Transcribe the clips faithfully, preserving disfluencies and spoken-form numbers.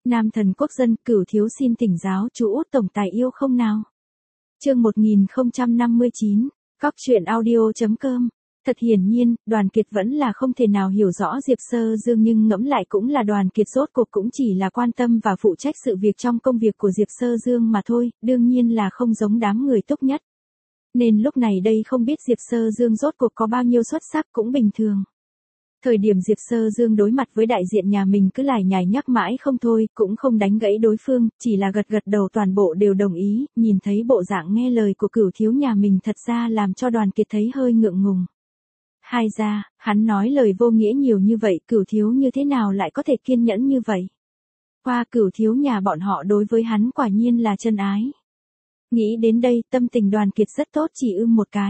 Nam thần quốc dân, Cửu thiếu xin thỉnh giáo chú Út tổng tài yêu không nào. Chương một nghìn không trăm năm mươi chín, Cóc truyện audio chấm com. Thật hiển nhiên, Đoàn Kiệt vẫn là không thể nào hiểu rõ Diệp Sơ Dương, nhưng ngẫm lại cũng là Đoàn Kiệt rốt cuộc cũng chỉ là quan tâm và phụ trách sự việc trong công việc của Diệp Sơ Dương mà thôi, đương nhiên là không giống đám người tốt nhất. Nên lúc này đây không biết Diệp Sơ Dương rốt cuộc có bao nhiêu xuất sắc cũng bình thường. Thời điểm Diệp Sơ Dương đối mặt với đại diện nhà mình cứ lải nhải nhắc mãi không thôi, cũng không đánh gãy đối phương, chỉ là gật gật đầu toàn bộ đều đồng ý, nhìn thấy bộ dạng nghe lời của Cửu thiếu nhà mình thật ra làm cho Đoàn Kiệt thấy hơi ngượng ngùng. Hai ra, hắn nói lời vô nghĩa nhiều như vậy, Cửu thiếu như thế nào lại có thể kiên nhẫn như vậy? Qua Cửu thiếu nhà bọn họ đối với hắn quả nhiên là chân ái. Nghĩ đến đây, tâm tình Đoàn Kiệt rất tốt, chỉ ưm một cái.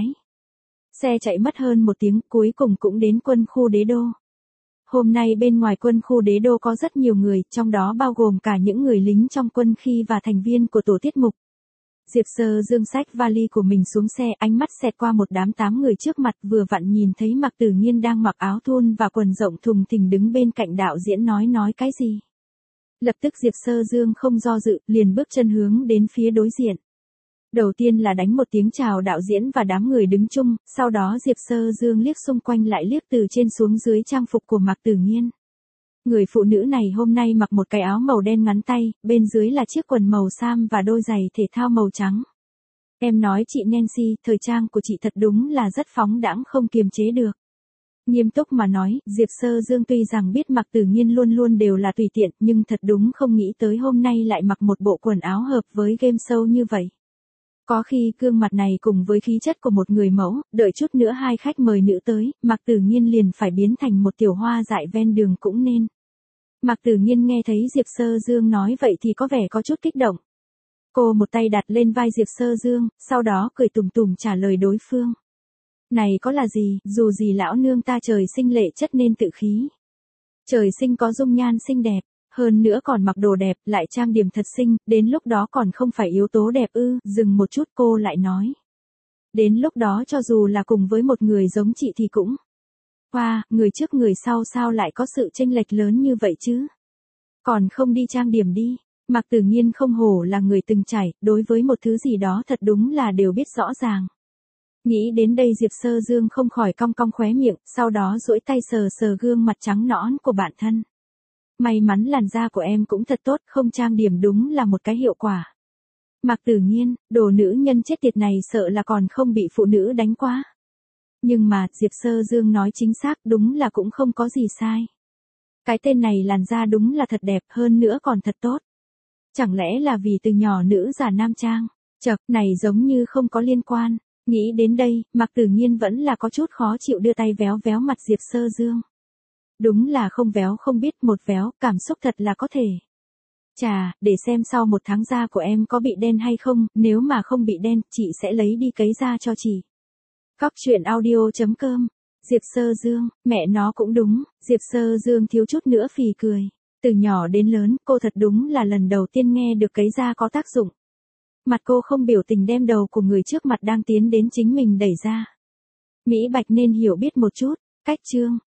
Xe chạy mất hơn một tiếng, cuối cùng cũng đến quân khu Đế Đô. Hôm nay bên ngoài quân khu Đế Đô có rất nhiều người, trong đó bao gồm cả những người lính trong quân khi và thành viên của tổ tiết mục. Diệp Sơ Dương xách vali của mình xuống xe, ánh mắt xẹt qua một đám tám người trước mặt, vừa vặn nhìn thấy Mạc Tử Nghiên đang mặc áo thun và quần rộng thùng thình đứng bên cạnh đạo diễn nói nói cái gì. Lập tức Diệp Sơ Dương không do dự, liền bước chân hướng đến phía đối diện. Đầu tiên là đánh một tiếng chào đạo diễn và đám người đứng chung, sau đó Diệp Sơ Dương liếc xung quanh lại liếc từ trên xuống dưới trang phục của Mạc Tử Nghiên. Người phụ nữ này hôm nay mặc một cái áo màu đen ngắn tay, bên dưới là chiếc quần màu sam và đôi giày thể thao màu trắng. Em nói chị Nancy, thời trang của chị thật đúng là rất phóng đãng không kiềm chế được. Nghiêm túc mà nói, Diệp Sơ Dương tuy rằng biết Mạc Tử Nghiên luôn luôn đều là tùy tiện, nhưng thật đúng không nghĩ tới hôm nay lại mặc một bộ quần áo hợp với game show như vậy. Có khi gương mặt này cùng với khí chất của một người mẫu, đợi chút nữa hai khách mời nữ tới, Mạc Tử Nghiên liền phải biến thành một tiểu hoa dại ven đường cũng nên. Mạc Tử Nghiên nghe thấy Diệp Sơ Dương nói vậy thì có vẻ có chút kích động. Cô một tay đặt lên vai Diệp Sơ Dương, sau đó cười tủm tủm trả lời đối phương. Này có là gì, dù gì lão nương ta trời sinh lệ chất nên tự khí. Trời sinh có dung nhan xinh đẹp. Hơn nữa còn mặc đồ đẹp, lại trang điểm thật xinh, đến lúc đó còn không phải yếu tố đẹp ư, dừng một chút cô lại nói. Đến lúc đó cho dù là cùng với một người giống chị thì cũng. Wow, người trước người sau sao lại có sự chênh lệch lớn như vậy chứ? Còn không đi trang điểm đi. Mạc Tử Nghiên không hổ là người từng trải, đối với một thứ gì đó thật đúng là đều biết rõ ràng. Nghĩ đến đây Diệp Sơ Dương không khỏi cong cong khóe miệng, sau đó duỗi tay sờ sờ gương mặt trắng nõn của bản thân. May mắn làn da của em cũng thật tốt, không trang điểm đúng là một cái hiệu quả. Mạc Tử Nghiên, đồ nữ nhân chết tiệt này sợ là còn không bị phụ nữ đánh quá. Nhưng mà, Diệp Sơ Dương nói chính xác, đúng là cũng không có gì sai. Cái tên này làn da đúng là thật đẹp, hơn nữa còn thật tốt. Chẳng lẽ là vì từ nhỏ nữ giả nam trang? Chậc, này giống như không có liên quan. Nghĩ đến đây, Mạc Tử Nghiên vẫn là có chút khó chịu đưa tay véo véo mặt Diệp Sơ Dương. Đúng là không véo không biết một véo, cảm xúc thật là có thể. Chà, để xem sau một tháng da của em có bị đen hay không, nếu mà không bị đen, chị sẽ lấy đi cấy da cho chị. Cóc truyện audio chấm com. Diệp Sơ Dương, mẹ nó cũng đúng, Diệp Sơ Dương thiếu chút nữa phì cười. Từ nhỏ đến lớn, cô thật đúng là lần đầu tiên nghe được cấy da có tác dụng. Mặt cô không biểu tình đem đầu của người trước mặt đang tiến đến chính mình đẩy ra. Mỹ Bạch nên hiểu biết một chút, cách chương.